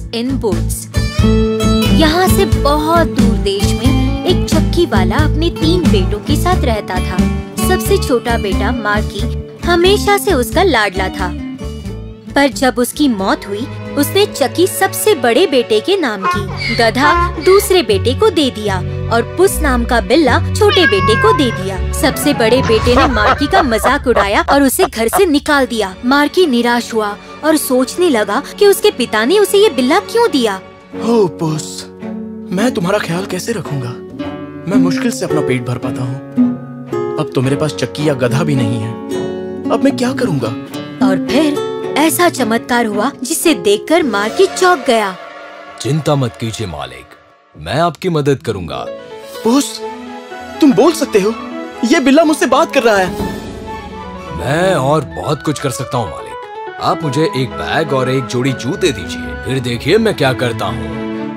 इन boots. यहाँ से बहुत दूर देश में एक चक्की वाला अपने 3 बेटों के साथ रहता था। सबसे छोटा बेटा मार्की हमेशा से उसका लाडला था, पर जब उसकी मौत हुई उसने चक्की सबसे बड़े बेटे के नाम की, गधा दूसरे बेटे को दे दिया और पुस नाम का बिल्ला छोटे बेटे को दे दिया। सबसे बड़े बेटे ने मार्की का मजाक उड़ाया और उसे घर से निकाल दिया। मार्की निराश हुआ और सोचने लगा कि उसके पिता ने उसे ये बिल्ला क्यों दिया। ओह पुस, मैं तुम्हारा ख्याल कैसे रखूंगा? मैं मुश्किल से अपना पेट भर पाता हूँ। अब तो मेरे पास चक्की या गधा भी नहीं है। अब मैं क्या करूँगा? और फिर ऐसा चमत्कार हुआ जिसे देखकर मार्की चौंक गया। चिंता मत कीजिए मालिक, मैं आपकी मदद करूंगा। पुस, तुम बोल सकते हो? ये बिल्ला मुझसे बात कर रहा है। मैं और बहुत कुछ कर सकता हूँ मालिक। आप मुझे एक बैग और एक जोड़ी जूते दीजिए, फिर देखिए मैं क्या करता हूँ।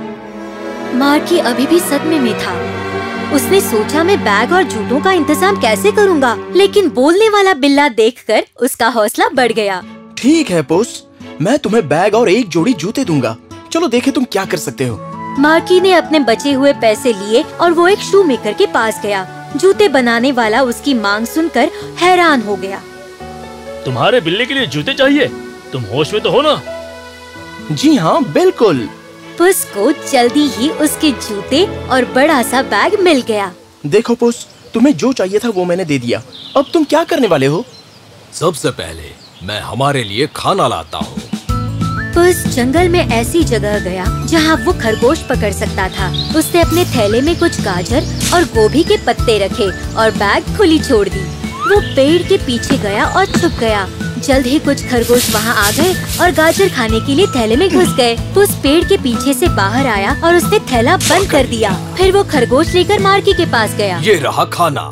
मार्की अभी भी सदमे में था। उसने सोचा मैं बैग और जूतों का इंतजाम कैसे करूँगा, लेकिन बोलने वाला बिल्ला देखकर उसका हौसला बढ़ गया। ठीक है पुस, मैं तुम्हें बैग और एक जोड़ी जूते दूंगा। चलो देखे तुम क्या कर सकते हो। मार्की ने अपने बचे हुए पैसे लिए और वो एक शू मेकर के पास गया। जूते बनाने वाला उसकी मांग सुनकर हैरान हो गया। तुम्हारे बिल्ले के लिए जूते चाहिए? तुम होश में तो हो ना? जी हाँ, बिल्कुल। पुस को जल्दी ही उसके जूते और बड़ा सा बैग मिल गया। देखो पुस, तुम्हें जो चाहिए था वो मैंने दे दिया। अब तुम क्या करने वाले हो? सबसे पहले मैं हमारे लिए खाना लाता हूँ। पुस जंगल में ऐसी जगह गया जहाँ वो खरगोश पकड़ सकता था। उसने अपने थैले में कुछ गाजर और गोभी के पत्ते रखे और बैग खुली छोड़ दी। वो पेड़ के पीछे गया और छुप गया। जल्द ही कुछ खरगोश वहाँ आ गए और गाजर खाने के लिए थैले में घुस गए। पुस पेड़ के पीछे से बाहर आया और उसने थैला बंद कर दिया। फिर वो खरगोश लेकर मार्की के पास गया। ये रहा खाना।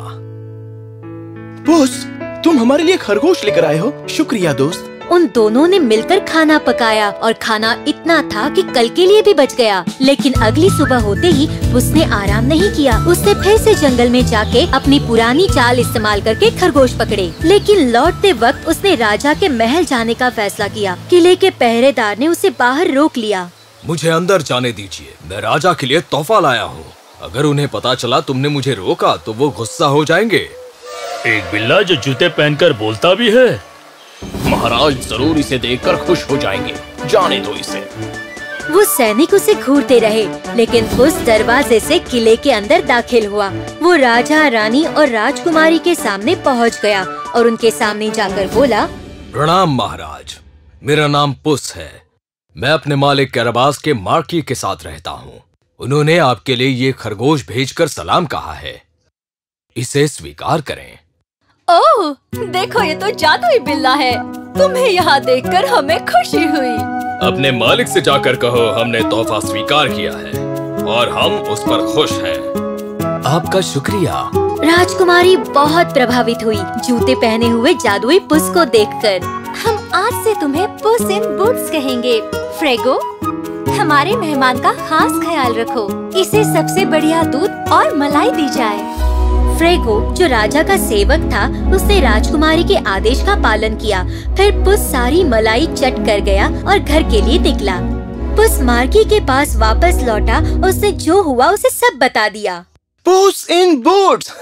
पुस, तुम हमारे लिए खरगोश लेकर आए हो। शुक्रिया दोस्त। उन दोनों ने मिलकर खाना पकाया और खाना इतना था कि कल के लिए भी बच गया। लेकिन अगली सुबह होते ही उसने आराम नहीं किया। उसने फिर से जंगल में जाके अपनी पुरानी चाल इस्तेमाल करके खरगोश पकड़े। लेकिन लौटते वक्त उसने राजा के महल जाने का फैसला किया। किले के पहरेदार ने उसे बाहर रोक लिया। मुझे अंदर जाने दीजिए, मैं राजा के लिए तोहफा लाया हूँ। अगर उन्हें पता चला तुमने मुझे रोका तो वो गुस्सा हो जाएंगे। एक बिल्ला जो जूते पहनकर बोलता भी है। महाराज जरूर इसे देखकर खुश हो जाएंगे। जाने दो इसे। वो सैनिक उसे घूरते रहे, लेकिन पुस दरवाजे से किले के अंदर दाखिल हुआ। वो राजा, रानी और राजकुमारी के सामने पहुंच गया और उनके सामने जाकर बोला, प्रणाम महाराज, मेरा नाम पुस है। मैं अपने मालिक कैराबास के मार्की के साथ रहता हूँ। उन्होंने आपके लिए ये खरगोश भेजकर सलाम कहा है। इसे स्वीकार करें। ओह, देखो ये तो जादुई बिल्ला है। तुम्हें यहाँ देखकर हमें खुशी हुई। अपने मालिक से जाकर कहो हमने तोहफा स्वीकार किया है और हम उस पर खुश हैं। आपका शुक्रिया। राजकुमारी बहुत प्रभावित हुई जूते पहने हुए जादुई पुस को देखकर। हम आज से तुम्हें पुस इन बूट्स कहेंगे। फ्रेगो, हमारे मेहमान का खास ख्याल रखो। इसे सबसे बढ़िया दूध और मलाई दी जाए। फ्रेगो, जो राजा का सेवक था, उसने राजकुमारी के आदेश का पालन किया। फिर पुस सारी मलाई चट कर गया और घर के लिए निकला। पुस मार्की के पास वापस लौटा। उसने जो हुआ उसे सब बता दिया। पुस इन बूट्स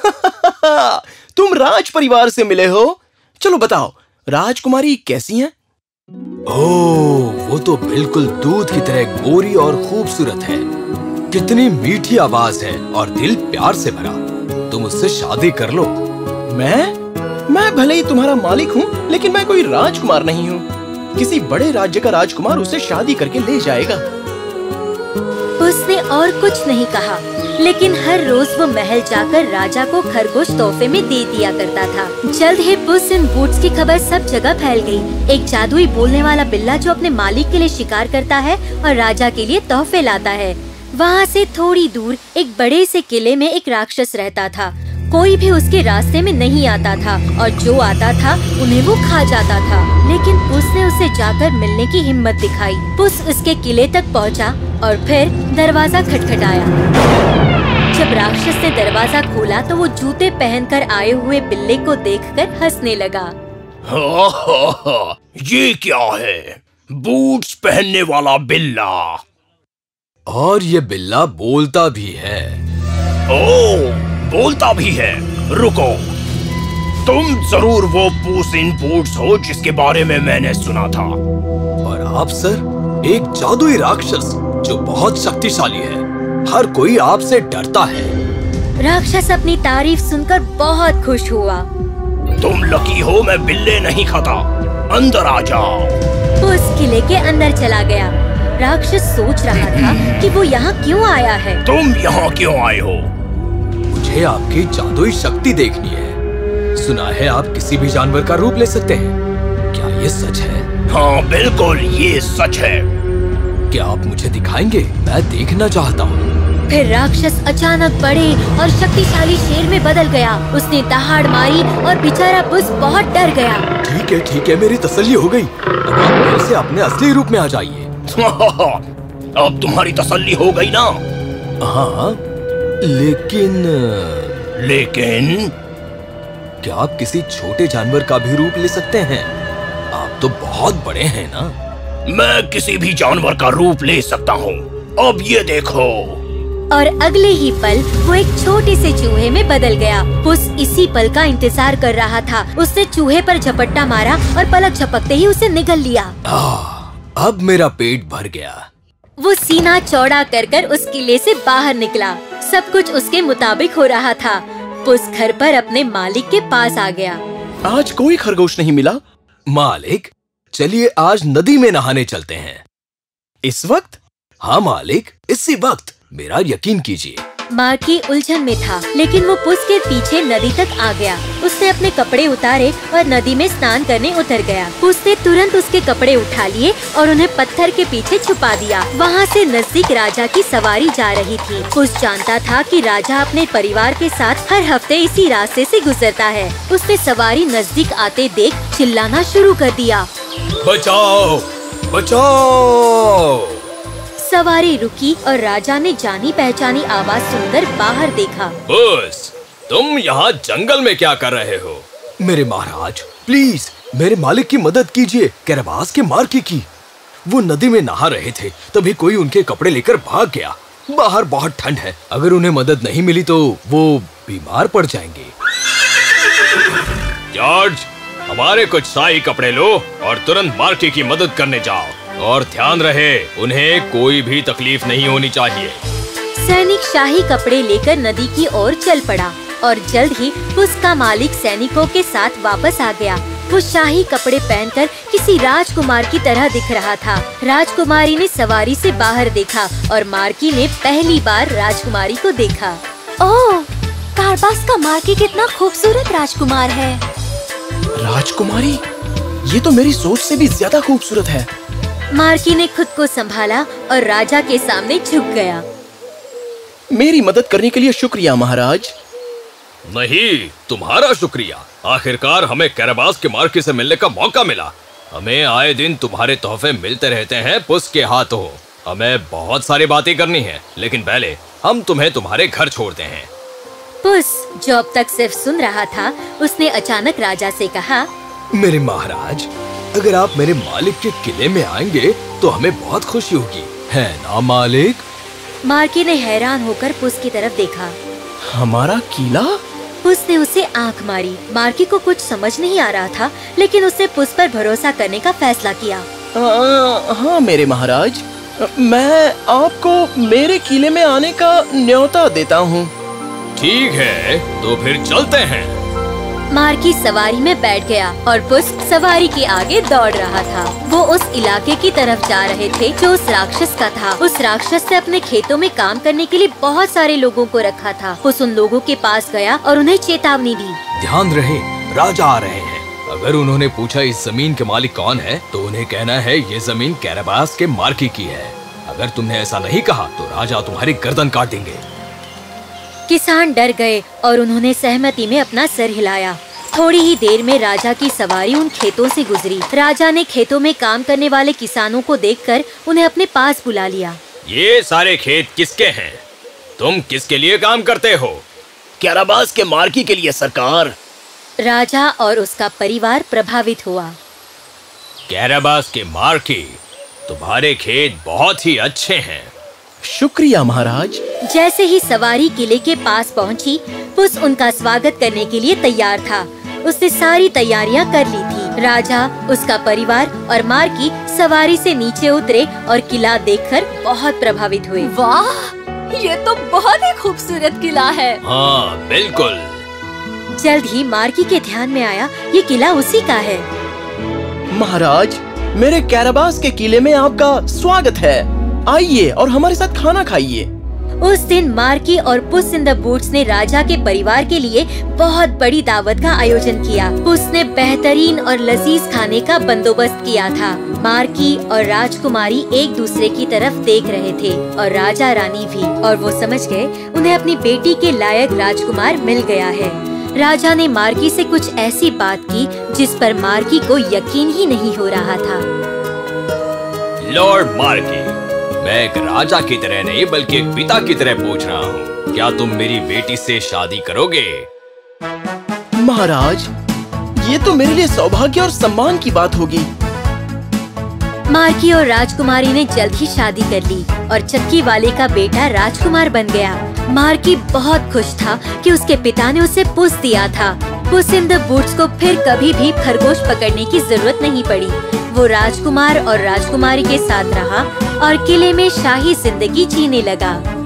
तुम राज परिवार से मिले हो। चलो बताओ, राजकुमारी कैसी हैं? ओह, वो तो बिल्कुल दूध की तरह गोरी और खूबसूरत है। कितनी मीठी आवाज है और दिल प्यार से भरा। तुम उससे शादी कर लो। मैं भले ही तुम्हारा मालिक हूँ, लेकिन मैं कोई राजकुमार नहीं हूँ। किसी बड़े राज्य का राजकुमार उसे शादी करके ले जाएगा। उसने और कुछ नहीं कहा, लेकिन हर रोज वो महल जाकर राजा को खरगोश तोहफे में दे दिया करता था। जल्द ही पुस इन बूट्स की खबर सब जगह फैल गई। एक जादुई बोलने वाला बिल्ला जो अपने मालिक के लिए शिकार करता है और राजा के लिए तोहफे लाता है। वहाँ से थोड़ी दूर एक बड़े से किले में एक राक्षस रहता था। कोई भी उसके रास्ते में नहीं आता था और जो आता था उन्हें वो खा जाता था। लेकिन पुस ने उसे जाकर मिलने की हिम्मत दिखाई। पुस उसके किले तक पहुँचा और फिर दरवाजा खटखटाया। जब राक्षस ने दरवाजा खोला तो वो जूते पहनकर आए हुए बिल्ले को देखकर हंसने लगा। ये क्या है? बूट्स पहनने वाला बिल्ला, और ये बिल्ला बोलता भी है। ओह, बोलता भी है। रुको, तुम जरूर वो पुस इन बूट्स हो जिसके बारे में मैंने सुना था। और आप सर, एक जादुई राक्षस जो बहुत शक्तिशाली है। हर कोई आपसे डरता है। राक्षस अपनी तारीफ सुनकर बहुत खुश हुआ। तुम लकी हो, मैं बिल्ले नहीं खाता। अंदर आ जाओ। पुस किले के अंदर चला गया। राक्षस सोच रहा था कि वो यहाँ क्यों आया है। तुम यहाँ क्यों आए हो? मुझे आपकी जादुई शक्ति देखनी है। सुना है आप किसी भी जानवर का रूप ले सकते हैं। क्या ये सच है? हाँ बिल्कुल, ये सच है। क्या आप मुझे दिखाएंगे? मैं देखना चाहता हूँ। फिर राक्षस अचानक बड़े और शक्तिशाली शेर में बदल गया। उसने दहाड़ मारी और बेचारा पुस बहुत डर गया। ठीक है, मेरी तसल्ली हो गई। अब आप फिर से अपने असली रूप में आ जाइए। अब तुम्हारी तसल्ली हो गई ना? हाँ, लेकिन क्या आप किसी छोटे जानवर का भी रूप ले सकते हैं? आप तो बहुत बड़े हैं ना। मैं किसी भी जानवर का रूप ले सकता हूँ। अब ये देखो। और अगले ही पल वो एक छोटे से चूहे में बदल गया। पुस इसी पल का इंतजार कर रहा था। उसने चूहे पर झपट्टा मारा और पलक झपकते ही उसे निगल लिया। अब मेरा पेट भर गया। वो सीना चौड़ा कर उस किले से बाहर निकला। सब कुछ उसके मुताबिक हो रहा था। पुस घर पर अपने मालिक के पास आ गया। आज कोई खरगोश नहीं मिला। मालिक, चलिए आज नदी में नहाने चलते हैं। इस वक्त? हाँ मालिक, इसी वक्त। मेरा यकीन कीजिए। मार्की उलझन में था, लेकिन वो पुस के पीछे नदी तक आ गया। उसने अपने कपड़े उतारे और नदी में स्नान करने उतर गया। पुस ने तुरंत उसके कपड़े उठा लिए और उन्हें पत्थर के पीछे छुपा दिया। वहाँ से नजदीक राजा की सवारी जा रही थी। पुस जानता था कि राजा अपने परिवार के साथ हर हफ्ते इसी रास्ते से गुजरता है। उसने सवारी नजदीक आते देख चिल्लाना शुरू कर दिया। बचाओ, बचाओ! सवारी रुकी और राजा ने जानी पहचानी आवाज सुनकर बाहर देखा। पुस, तुम यहाँ जंगल में क्या कर रहे हो? मेरे महाराज, प्लीज मेरे मालिक की मदद कीजिए। कैरबास के मार्की की। वो नदी में नहा रहे थे, तभी कोई उनके कपड़े लेकर भाग गया। बाहर बहुत ठंड है। अगर उन्हें मदद नहीं मिली तो वो बीमार पड़ जाएंगे। जॉर्ज, हमारे कुछ शाही कपड़े लो और तुरंत मार्की की मदद करने जाओ। और ध्यान रहे, उन्हें कोई भी तकलीफ नहीं होनी चाहिए। सैनिक शाही कपड़े लेकर नदी की ओर चल पड़ा और जल्द ही पुस का मालिक सैनिकों के साथ वापस आ गया। वो शाही कपड़े पहनकर किसी राजकुमार की तरह दिख रहा था। राजकुमारी ने सवारी से बाहर देखा और मार्की ने पहली बार राजकुमारी को देखा। ओह, कारबास का मार्की कितना खूबसूरत राजकुमार है। राजकुमारी? ये तो मेरी सोच से भी ज्यादा खूबसूरत है। मार्की ने खुद को संभाला और राजा के सामने झुक गया। मेरी मदद करने के लिए शुक्रिया महाराज। नहीं, तुम्हारा शुक्रिया। आखिरकार हमें कैरबास के मार्की से मिलने का मौका मिला। हमें आए दिन तुम्हारे तोहफे मिलते रहते हैं पुस के हाथों। हमें बहुत सारी बातें करनी है, लेकिन पहले हम तुम्हें तुम्हारे घर छोड़ते हैं। पुस, जो अब तक सिर्फ सुन रहा था, उसने अचानक राजा से कहा, मेरे महाराज, अगर आप मेरे मालिक के किले में आएंगे तो हमें बहुत खुशी होगी, है ना मालिक? मार्की ने हैरान होकर पुस की तरफ देखा। हमारा किला? पुस ने उसे आंख मारी। मार्की को कुछ समझ नहीं आ रहा था, लेकिन उसने पुस पर भरोसा करने का फैसला किया। हाँ मेरे महाराज, मैं आपको मेरे किले में आने का न्योता देता हूँ। ठीक है, तो फिर चलते हैं। मार्की सवारी में बैठ गया और पुस सवारी के आगे दौड़ रहा था। वो उस इलाके की तरफ जा रहे थे जो उस राक्षस का था। उस राक्षस ने अपने खेतों में काम करने के लिए बहुत सारे लोगों को रखा था। पुस उन लोगों के पास गया और उन्हें चेतावनी दी। ध्यान रहे, राजा आ रहे हैं। अगर उन्होंने पूछा इस जमीन के मालिक कौन है, तो उन्हें कहना है ये जमीन कैरबास के मार्की की है। अगर तुमने ऐसा नहीं कहा तो राजा तुम्हारी गर्दन काट देंगे। किसान डर गए और उन्होंने सहमति में अपना सर हिलाया। थोड़ी ही देर में राजा की सवारी उन खेतों से गुजरी। राजा ने खेतों में काम करने वाले किसानों को देखकर उन्हें अपने पास बुला लिया। ये सारे खेत किसके हैं? तुम किसके लिए काम करते हो? कैरबास के मार्की के लिए सरकार। राजा और उसका परिवार प्रभावित हुआ। कैरबास के मार्की, तुम्हारे खेत बहुत ही अच्छे हैं। शुक्रिया महाराज। जैसे ही सवारी किले के पास पहुंची, पुस उनका स्वागत करने के लिए तैयार था। उसने सारी तैयारियां कर ली थी। राजा, उसका परिवार और मार्की सवारी से नीचे उतरे और किला देखकर बहुत प्रभावित हुए। वाह, ये तो बहुत ही खूबसूरत किला है। हाँ बिल्कुल। जल्द ही मार्की के ध्यान में आया, ये किला उसी का है। महाराज, मेरे कैराबास के किले में आपका स्वागत है। आइए और हमारे साथ खाना खाइए। उस दिन मार्की और पुस इन द बूट्स ने राजा के परिवार के लिए बहुत बड़ी दावत का आयोजन किया। पुस ने बेहतरीन और लजीज खाने का बंदोबस्त किया था। मार्की और राजकुमारी एक दूसरे की तरफ देख रहे थे और राजा रानी भी, और वो समझ गए उन्हें अपनी बेटी के लायक राजकुमार मिल गया है। राजा ने मार्की से कुछ ऐसी बात की जिस पर मार्की को यकीन ही नहीं हो रहा था। लॉर्ड मार्की, मैं एक राजा की तरह नहीं बल्कि एक पिता की तरह पूछ रहा हूँ, क्या तुम मेरी बेटी से शादी करोगे? महाराज, ये तो मेरे लिए सौभाग्य और सम्मान की बात होगी। मार्की और राजकुमारी ने जल्द ही शादी कर ली और चक्की वाले का बेटा राजकुमार बन गया। मार्की बहुत खुश था कि उसके पिता ने उसे पुस दिया था। पुस इन द बूट्स को फिर कभी भी खरगोश पकड़ने की जरूरत नहीं पड़ी। वो राजकुमार और राजकुमारी के साथ रहा और किले में शाही जिंदगी जीने लगा।